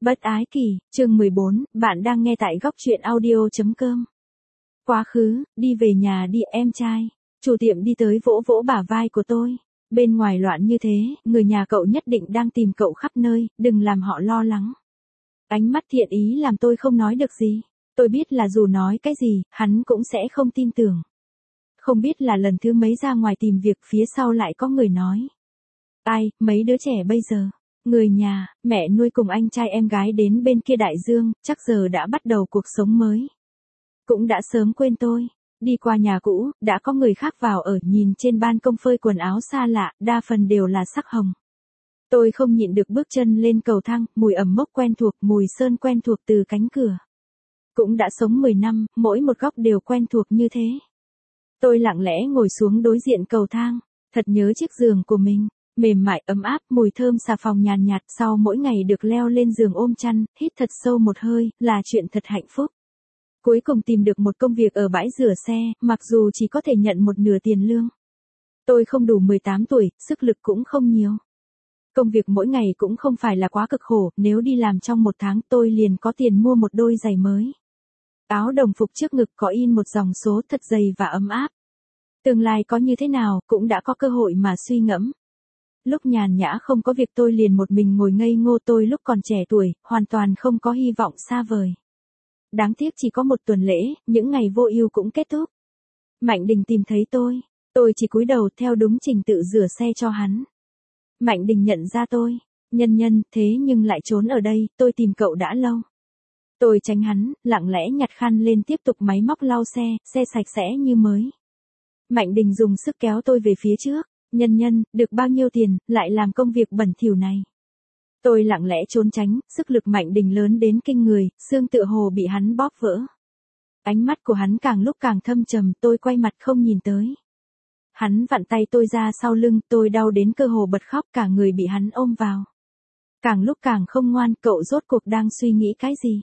Bất ái kỳ, chương 14, bạn đang nghe tại góc truyện audio.com. Quá khứ, đi về nhà đi em trai. Chủ tiệm đi tới vỗ vỗ bả vai của tôi. Bên ngoài loạn như thế, người nhà cậu nhất định đang tìm cậu khắp nơi, đừng làm họ lo lắng. Ánh mắt thiện ý làm tôi không nói được gì. Tôi biết là dù nói cái gì, hắn cũng sẽ không tin tưởng. Không biết là lần thứ mấy ra ngoài tìm việc phía sau lại có người nói. Ai, mấy đứa trẻ bây giờ. Người nhà, mẹ nuôi cùng anh trai em gái đến bên kia đại dương, chắc giờ đã bắt đầu cuộc sống mới. Cũng đã sớm quên tôi. Đi qua nhà cũ, đã có người khác vào ở nhìn trên ban công phơi quần áo xa lạ, đa phần đều là sắc hồng. Tôi không nhịn được bước chân lên cầu thang, mùi ẩm mốc quen thuộc, mùi sơn quen thuộc từ cánh cửa. Cũng đã sống 10 năm, mỗi một góc đều quen thuộc như thế. Tôi lặng lẽ ngồi xuống đối diện cầu thang, thật nhớ chiếc giường của mình. Mềm mại ấm áp, mùi thơm xà phòng nhàn nhạt sau mỗi ngày được leo lên giường ôm chăn, hít thật sâu một hơi, là chuyện thật hạnh phúc. Cuối cùng tìm được một công việc ở bãi rửa xe, mặc dù chỉ có thể nhận một nửa tiền lương. Tôi không đủ 18 tuổi, sức lực cũng không nhiều. Công việc mỗi ngày cũng không phải là quá cực khổ, nếu đi làm trong một tháng tôi liền có tiền mua một đôi giày mới. Áo đồng phục trước ngực có in một dòng số thật dày và ấm áp. Tương lai có như thế nào, cũng đã có cơ hội mà suy ngẫm. Lúc nhàn nhã không có việc tôi liền một mình ngồi ngây ngô tôi lúc còn trẻ tuổi, hoàn toàn không có hy vọng xa vời. Đáng tiếc chỉ có một tuần lễ, những ngày vô ưu cũng kết thúc. Mạnh Đình tìm thấy tôi chỉ cúi đầu theo đúng trình tự rửa xe cho hắn. Mạnh Đình nhận ra tôi, nhân, thế nhưng lại trốn ở đây, tôi tìm cậu đã lâu. Tôi tránh hắn, lặng lẽ nhặt khăn lên tiếp tục máy móc lau xe sạch sẽ như mới. Mạnh Đình dùng sức kéo tôi về phía trước. Nhân, được bao nhiêu tiền, lại làm công việc bẩn thỉu này. Tôi lặng lẽ trốn tránh, sức lực Mạnh Đình lớn đến kinh người, xương tựa hồ bị hắn bóp vỡ. Ánh mắt của hắn càng lúc càng thâm trầm, tôi quay mặt không nhìn tới. Hắn vặn tay tôi ra sau lưng, tôi đau đến cơ hồ bật khóc, cả người bị hắn ôm vào. Càng lúc càng không ngoan, cậu rốt cuộc đang suy nghĩ cái gì?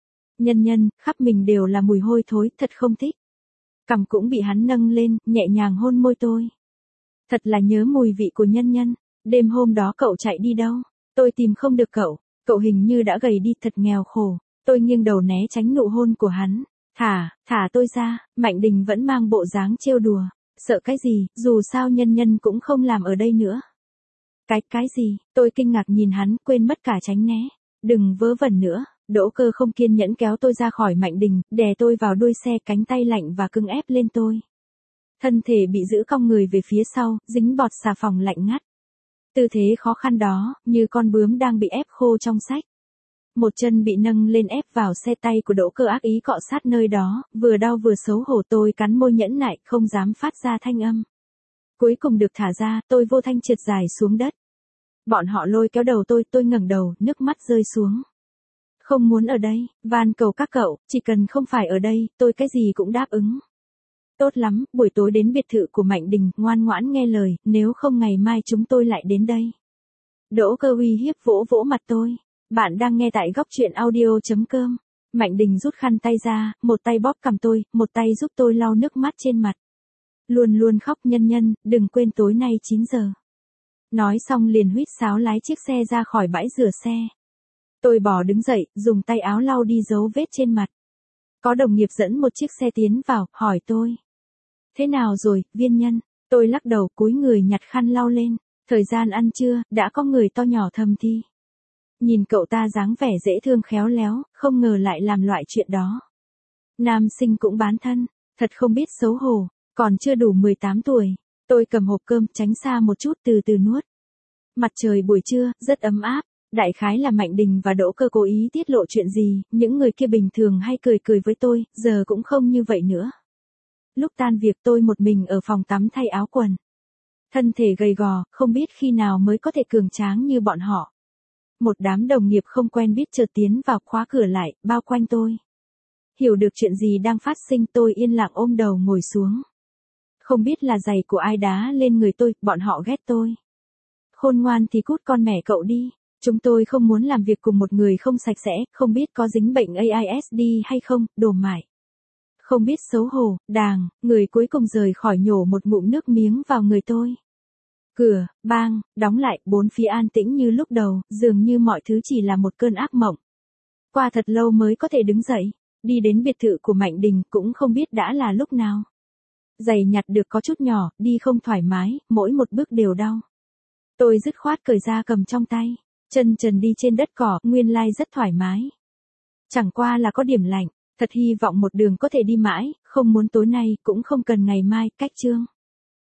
Nhân, khắp mình đều là mùi hôi thối, thật không thích. Cằm cũng bị hắn nâng lên, nhẹ nhàng hôn môi tôi. Thật là nhớ mùi vị của nhân. Đêm hôm đó cậu chạy đi đâu? Tôi tìm không được cậu hình như đã gầy đi thật nghèo khổ. Tôi nghiêng đầu né tránh nụ hôn của hắn. Thả tôi ra, Mạnh Đình vẫn mang bộ dáng trêu đùa. Sợ cái gì, dù sao nhân cũng không làm ở đây nữa. Cái gì, tôi kinh ngạc nhìn hắn, quên mất cả tránh né. Đừng vớ vẩn nữa, Đỗ Cơ không kiên nhẫn kéo tôi ra khỏi Mạnh Đình, đè tôi vào đuôi xe, cánh tay lạnh và cứng ép lên tôi. Thân thể bị giữ cong người về phía sau, dính bọt xà phòng lạnh ngắt. Tư thế khó khăn đó, như con bướm đang bị ép khô trong sách. Một chân bị nâng lên ép vào xe, tay của Đỗ Cơ ác ý cọ sát nơi đó, vừa đau vừa xấu hổ, tôi cắn môi nhẫn nại, không dám phát ra thanh âm. Cuối cùng được thả ra, tôi vô thanh trượt dài xuống đất. Bọn họ lôi kéo đầu tôi ngẩng đầu, nước mắt rơi xuống. Không muốn ở đây, van cầu các cậu, chỉ cần không phải ở đây, tôi cái gì cũng đáp ứng. Tốt lắm, buổi tối đến biệt thự của Mạnh Đình, ngoan ngoãn nghe lời, nếu không ngày mai chúng tôi lại đến đây. Đỗ Cơ uy hiếp vỗ vỗ mặt tôi. Bạn đang nghe tại góc truyện audio.com. Mạnh Đình rút khăn tay ra, một tay bóp cằm tôi, một tay giúp tôi lau nước mắt trên mặt. Luôn khóc nhân, đừng quên tối nay 9 giờ. Nói xong liền huýt sáo lái chiếc xe ra khỏi bãi rửa xe. Tôi bò đứng dậy, dùng tay áo lau đi dấu vết trên mặt. Có đồng nghiệp dẫn một chiếc xe tiến vào, hỏi tôi. Thế nào rồi, viên nhân? Tôi lắc đầu, cúi người nhặt khăn lau lên. Thời gian ăn trưa, đã có người to nhỏ thầm thì. Nhìn cậu ta dáng vẻ dễ thương khéo léo, không ngờ lại làm loại chuyện đó. Nam sinh cũng bán thân, thật không biết xấu hổ, còn chưa đủ 18 tuổi. Tôi cầm hộp cơm, tránh xa một chút, từ từ nuốt. Mặt trời buổi trưa, rất ấm áp. Đại khái là Mạnh Đình và Đỗ Cơ cố ý tiết lộ chuyện gì, những người kia bình thường hay cười với tôi, giờ cũng không như vậy nữa. Lúc tan việc tôi một mình ở phòng tắm thay áo quần. Thân thể gầy gò, không biết khi nào mới có thể cường tráng như bọn họ. Một đám đồng nghiệp không quen biết chợt tiến vào, khóa cửa lại, bao quanh tôi. Hiểu được chuyện gì đang phát sinh, tôi yên lặng ôm đầu ngồi xuống. Không biết là giày của ai đá lên người tôi, bọn họ ghét tôi. Khôn ngoan thì cút con mẹ cậu đi. Chúng tôi không muốn làm việc cùng một người không sạch sẽ, không biết có dính bệnh AISD hay không, đồ mải. Không biết xấu hổ, đàng, người cuối cùng rời khỏi nhổ một ngụm nước miếng vào người tôi. Cửa, bang, đóng lại, bốn phía an tĩnh như lúc đầu, dường như mọi thứ chỉ là một cơn ác mộng. Qua thật lâu mới có thể đứng dậy, đi đến biệt thự của Mạnh Đình cũng không biết đã là lúc nào. Giày nhặt được có chút nhỏ, đi không thoải mái, mỗi một bước đều đau. Tôi dứt khoát cởi ra cầm trong tay, chân trần đi trên đất cỏ, nguyên lai rất thoải mái. Chẳng qua là có điểm lạnh, thật hy vọng một đường có thể đi mãi, không muốn tối nay cũng không cần ngày mai, cách chương.